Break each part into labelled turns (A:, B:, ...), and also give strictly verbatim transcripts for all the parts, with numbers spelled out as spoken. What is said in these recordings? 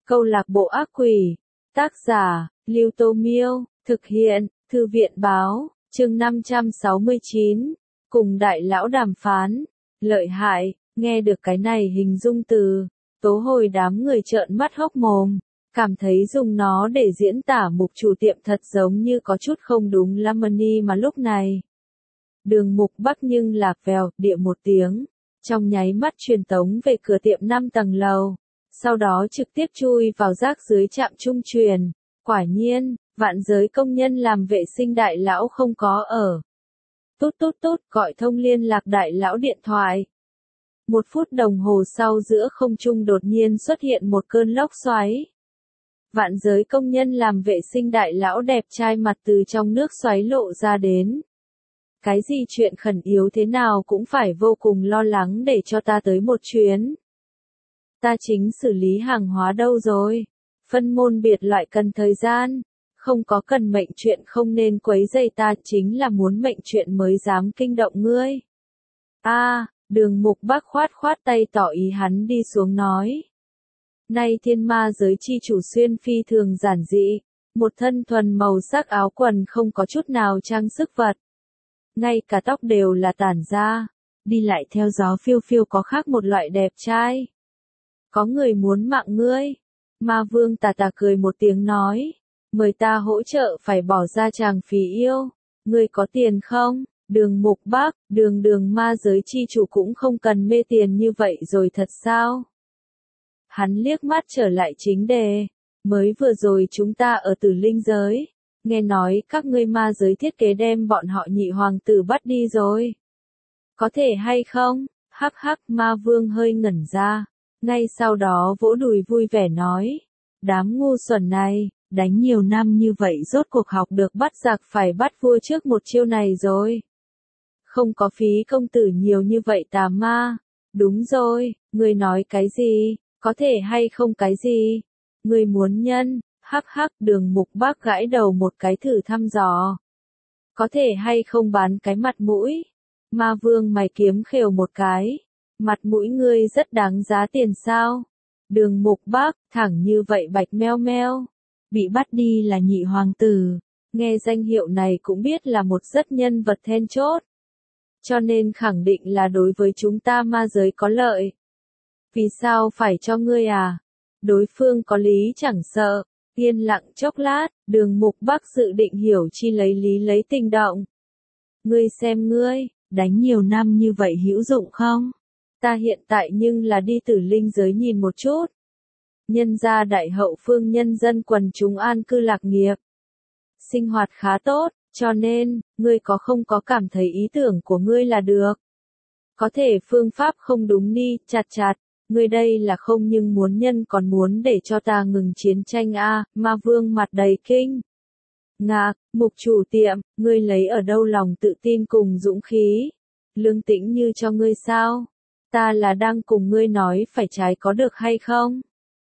A: Câu lạc bộ ác quỷ. Tác giả, Lưu Tô Miêu. Thực hiện, Thư viện Báo. Chương năm trăm sáu mươi chín. Cùng đại lão đàm phán. Lợi hại, nghe được cái này hình dung từ. Tố Hồi đám người trợn mắt hốc mồm. Cảm thấy dùng nó để diễn tả mục chủ tiệm thật giống như có chút không đúng lắm ni mà lúc này. Đường Mục Bắc nhưng lạc vèo, địa một tiếng. Trong nháy mắt truyền tống về cửa tiệm năm tầng lầu. Sau đó trực tiếp chui vào rác dưới trạm trung truyền. Quả nhiên, vạn giới công nhân làm vệ sinh đại lão không có ở. Tút tút tút gọi thông liên lạc đại lão điện thoại. Một phút đồng hồ sau giữa không trung đột nhiên xuất hiện một cơn lốc xoáy. Vạn giới công nhân làm vệ sinh đại lão đẹp trai mặt từ trong nước xoáy lộ ra đến. Cái gì chuyện khẩn yếu thế nào cũng phải vô cùng lo lắng để cho ta tới một chuyến. Ta chính xử lý hàng hóa đâu rồi? Phân môn biệt loại cần thời gian. Không có cần mệnh chuyện không nên quấy rầy ta, chính là muốn mệnh chuyện mới dám kinh động ngươi. A, à, Đường Mục Bắc khoát khoát tay tỏ ý hắn đi xuống nói. Nay thiên ma giới chi chủ xuyên phi thường giản dị, một thân thuần màu sắc áo quần không có chút nào trang sức vật. Ngay cả tóc đều là tản ra, đi lại theo gió phiêu phiêu có khác một loại đẹp trai. Có người muốn mạng ngươi. Ma Vương tà tà cười một tiếng nói, mời ta hỗ trợ phải bỏ ra chàng phí yêu, ngươi có tiền không? Đường Mục Bắc, đường đường ma giới chi chủ cũng không cần mê tiền như vậy rồi thật sao? Hắn liếc mắt trở lại chính đề, mới vừa rồi chúng ta ở Tử Linh giới, nghe nói các ngươi ma giới thiết kế đem bọn họ nhị hoàng tử bắt đi rồi. Có thể hay không? Hắc hắc, Ma Vương hơi ngẩn ra, ngay sau đó vỗ đùi vui vẻ nói, đám ngu xuẩn này, đánh nhiều năm như vậy rốt cuộc học được bắt giặc phải bắt vua trước một chiêu này rồi. Không có phí công tử nhiều như vậy tà ma. Đúng rồi, ngươi nói cái gì, có thể hay không cái gì? Ngươi muốn nhân, hắc hắc, Đường Mục Bắc gãi đầu một cái thử thăm dò. Có thể hay không bán cái mặt mũi? Ma Vương mày kiếm khều một cái. Mặt mũi ngươi rất đáng giá tiền sao? Đường Mục Bắc, thẳng như vậy bạch meo meo. Bị bắt đi là nhị hoàng tử. Nghe danh hiệu này cũng biết là một rất nhân vật then chốt. Cho nên khẳng định là đối với chúng ta ma giới có lợi. Vì sao phải cho ngươi à? Đối phương có lý chẳng sợ. Yên lặng chốc lát, Đường Mục Bắc dự định hiểu chi lấy lý lấy tình động. Ngươi xem ngươi, đánh nhiều năm như vậy hữu dụng không? Ta hiện tại nhưng là đi Tử Linh giới nhìn một chút. Nhân gia đại hậu phương nhân dân quần chúng an cư lạc nghiệp. Sinh hoạt khá tốt, cho nên, ngươi có không có cảm thấy ý tưởng của ngươi là được. Có thể phương pháp không đúng đi, chặt chặt, ngươi đây là không nhưng muốn nhân còn muốn để cho ta ngừng chiến tranh a. À, Ma Vương mặt đầy kinh. Ngạc, mục chủ tiệm, ngươi lấy ở đâu lòng tự tin cùng dũng khí? Lương tĩnh như cho ngươi sao? Ta là đang cùng ngươi nói phải trái có được hay không?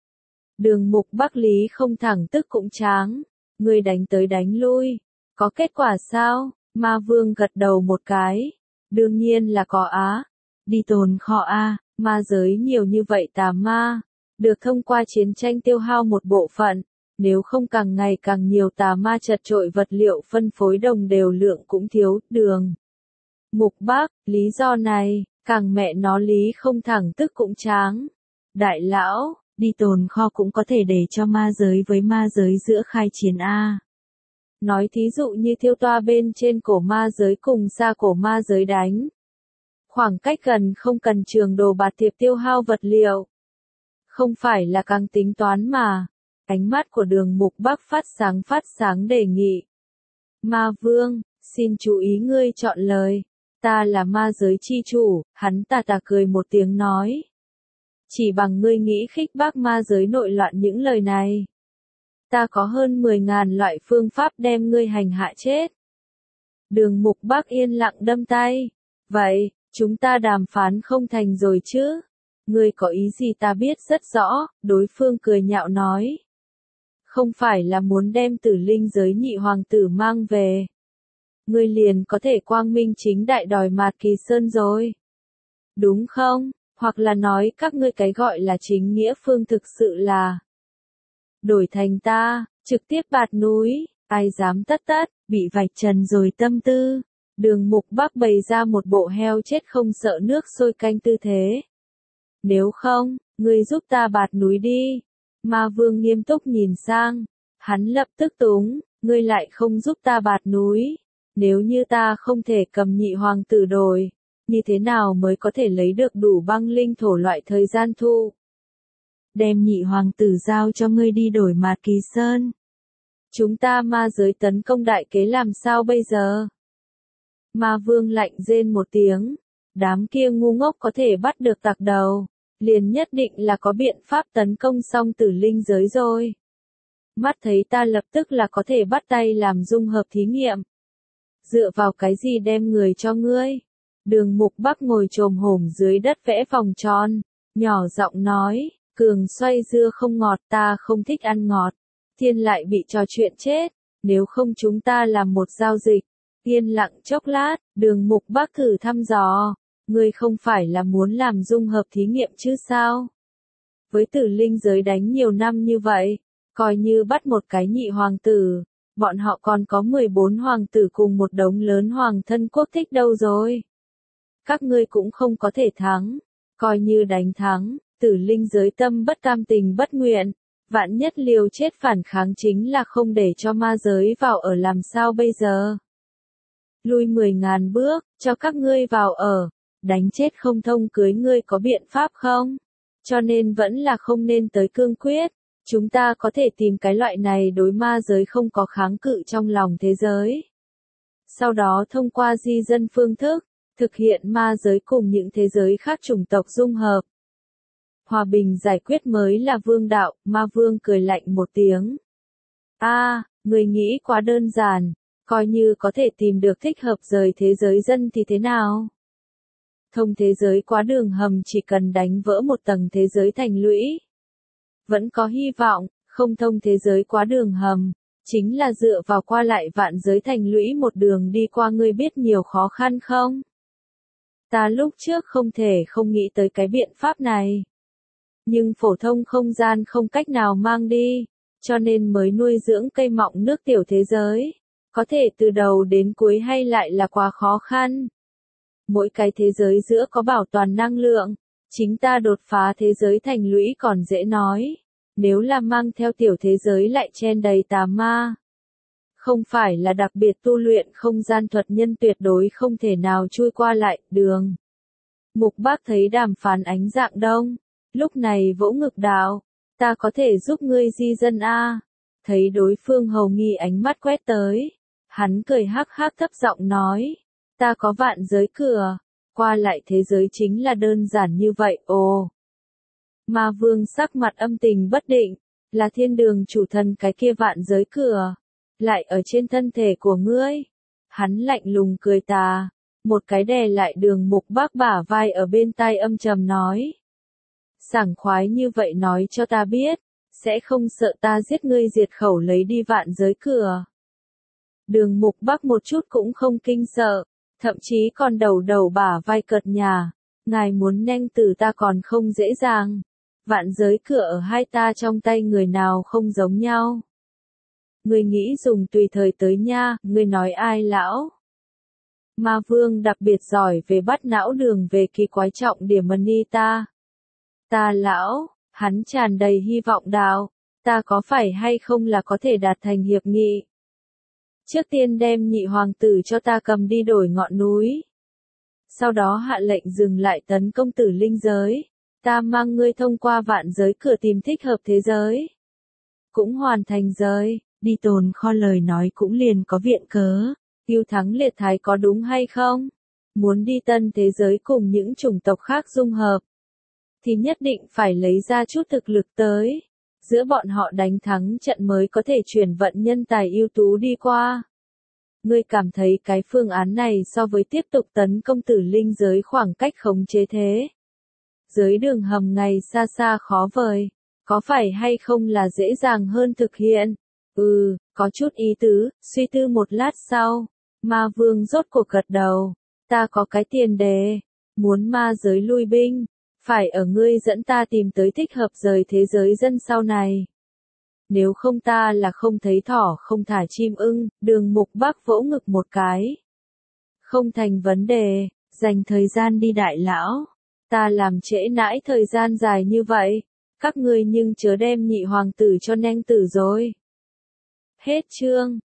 A: Đường Mục Bắc lý không thẳng tức cũng tráng. Ngươi đánh tới đánh lui. Có kết quả sao? Ma Vương gật đầu một cái. Đương nhiên là có á. Đi tồn kho a, ma giới nhiều như vậy tà ma. Được thông qua chiến tranh tiêu hao một bộ phận. Nếu không càng ngày càng nhiều tà ma chật trội vật liệu phân phối đồng đều lượng cũng thiếu, đường. Mục Bắc, lý do này, càng mẹ nó lý không thẳng tức cũng tráng. Đại lão, đi tồn kho cũng có thể để cho ma giới với ma giới giữa khai chiến a. Nói thí dụ như thiêu toa bên trên cổ ma giới cùng xa cổ ma giới đánh. Khoảng cách gần không cần trường đồ bạt thiệp tiêu hao vật liệu. Không phải là càng tính toán mà. Ánh mắt của Đường Mục Bắc phát sáng phát sáng đề nghị. Ma Vương, xin chú ý ngươi chọn lời. Ta là ma giới chi chủ, hắn tà tà cười một tiếng nói. Chỉ bằng ngươi nghĩ khích bác ma giới nội loạn những lời này. Ta có hơn mười ngàn loại phương pháp đem ngươi hành hạ chết. Đường Mục Bắc yên lặng đâm tay. Vậy, chúng ta đàm phán không thành rồi chứ? Ngươi có ý gì ta biết rất rõ, đối phương cười nhạo nói. Không phải là muốn đem Tử Linh giới nhị hoàng tử mang về. Ngươi liền có thể quang minh chính đại đòi Mạt Kỳ Sơn rồi. Đúng không? Hoặc là nói các ngươi cái gọi là chính nghĩa phương thực sự là đổi thành ta, trực tiếp bạt núi, ai dám tất tất, bị vạch trần rồi tâm tư. Đường Mục Bắc bày ra một bộ heo chết không sợ nước sôi canh tư thế. Nếu không, ngươi giúp ta bạt núi đi. Ma Vương nghiêm túc nhìn sang, hắn lập tức túng, ngươi lại không giúp ta bạt núi. Nếu như ta không thể cầm nhị hoàng tử đổi, như thế nào mới có thể lấy được đủ băng linh thổ loại thời gian thu? Đem nhị hoàng tử giao cho ngươi đi đổi Mạt Kỳ Sơn. Chúng ta ma giới tấn công đại kế làm sao bây giờ? Ma Vương lạnh rên một tiếng, đám kia ngu ngốc có thể bắt được tặc đầu, liền nhất định là có biện pháp tấn công xong tử linh giới rồi. Mắt thấy ta lập tức là có thể bắt tay làm dung hợp thí nghiệm. Dựa vào cái gì đem người cho ngươi? Đường Mục Bắc ngồi chồm hổm dưới đất vẽ vòng tròn, nhỏ giọng nói, cường xoay dưa không ngọt, ta không thích ăn ngọt. Thiên lại bị trò chuyện chết, nếu không chúng ta làm một giao dịch. Yên lặng chốc lát, Đường Mục Bắc thử thăm dò, ngươi không phải là muốn làm dung hợp thí nghiệm chứ sao? Với tử linh giới đánh nhiều năm như vậy, coi như bắt một cái nhị hoàng tử, bọn họ còn có mười bốn hoàng tử cùng một đống lớn hoàng thân quốc thích đâu rồi. Các ngươi cũng không có thể thắng, coi như đánh thắng, tử linh giới tâm bất cam tình bất nguyện, vạn nhất liều chết phản kháng chính là không để cho ma giới vào ở làm sao bây giờ. Lui mười ngàn bước, cho các ngươi vào ở, đánh chết không thông cưới ngươi có biện pháp không? Cho nên vẫn là không nên tới cương quyết, chúng ta có thể tìm cái loại này đối ma giới không có kháng cự trong lòng thế giới. Sau đó thông qua di dân phương thức, thực hiện ma giới cùng những thế giới khác chủng tộc dung hợp. Hòa bình giải quyết mới là vương đạo, Ma Vương cười lạnh một tiếng. A, à, người nghĩ quá đơn giản, coi như có thể tìm được thích hợp rời thế giới dân thì thế nào? Thông thế giới quá đường hầm chỉ cần đánh vỡ một tầng thế giới thành lũy. Vẫn có hy vọng, không thông thế giới quá đường hầm, chính là dựa vào qua lại vạn giới thành lũy một đường đi qua, ngươi biết nhiều khó khăn không? Ta lúc trước không thể không nghĩ tới cái biện pháp này. Nhưng phổ thông không gian không cách nào mang đi, cho nên mới nuôi dưỡng cây mọng nước tiểu thế giới. Có thể từ đầu đến cuối hay lại là quá khó khăn. Mỗi cái thế giới giữa có bảo toàn năng lượng, chính ta đột phá thế giới thành lũy còn dễ nói. Nếu là mang theo tiểu thế giới lại chen đầy tà ma. Không phải là đặc biệt tu luyện không gian thuật nhân tuyệt đối không thể nào chui qua lại đường. Mục Bác thấy đàm phán ánh dạng đông, lúc này vỗ ngực đạo, ta có thể giúp ngươi di dân a. Thấy đối phương hầu nghi ánh mắt quét tới, hắn cười hắc hắc thấp giọng nói, ta có vạn giới cửa, qua lại thế giới chính là đơn giản như vậy. Ồ. Ma Vương sắc mặt âm tình bất định, là thiên đường chủ thần cái kia vạn giới cửa, lại ở trên thân thể của ngươi. Hắn lạnh lùng cười tà, một cái đè lại Đường Mục Bác bả vai ở bên tai âm trầm nói. Sảng khoái như vậy nói cho ta biết, sẽ không sợ ta giết ngươi diệt khẩu lấy đi vạn giới cửa. Đường Mục Bác một chút cũng không kinh sợ, thậm chí còn đầu đầu bả vai cợt nhả, ngài muốn nhanh từ ta còn không dễ dàng. Vạn giới cửa ở hai ta trong tay người nào không giống nhau. Ngươi nghĩ dùng tùy thời tới nha, ngươi nói ai lão? Ma Vương đặc biệt giỏi về bắt não đường về kỳ quái trọng điểm money ta. Ta lão, hắn tràn đầy hy vọng đạo, ta có phải hay không là có thể đạt thành hiệp nghị. Trước tiên đem nhị hoàng tử cho ta cầm đi đổi ngọn núi. Sau đó hạ lệnh dừng lại tấn công tử linh giới. Ta mang ngươi thông qua vạn giới cửa tìm thích hợp thế giới. Cũng hoàn thành giới, đi tồn kho lời nói cũng liền có viện cớ. Yêu thắng liệt thái có đúng hay không? Muốn đi tân thế giới cùng những chủng tộc khác dung hợp. Thì nhất định phải lấy ra chút thực lực tới. Giữa bọn họ đánh thắng trận mới có thể chuyển vận nhân tài ưu tú đi qua. Ngươi cảm thấy cái phương án này so với tiếp tục tấn công tử linh giới khoảng cách khống chế thế. Giới đường hầm ngày xa xa khó vời, có phải hay không là dễ dàng hơn thực hiện? Ừ, có chút ý tứ, suy tư một lát sau, Ma Vương rốt cuộc gật đầu, ta có cái tiền đề, muốn ma giới lui binh, phải ở ngươi dẫn ta tìm tới thích hợp rời thế giới dân sau này. nếu không ta là không thấy thỏ không thả chim ưng, Đường Mục Bắc vỗ ngực một cái. Không thành vấn đề, dành thời gian đi đại lão. Ta làm trễ nãi thời gian dài như vậy, các ngươi nhưng chớ đem nhị hoàng tử cho neng tử rồi. Hết chương.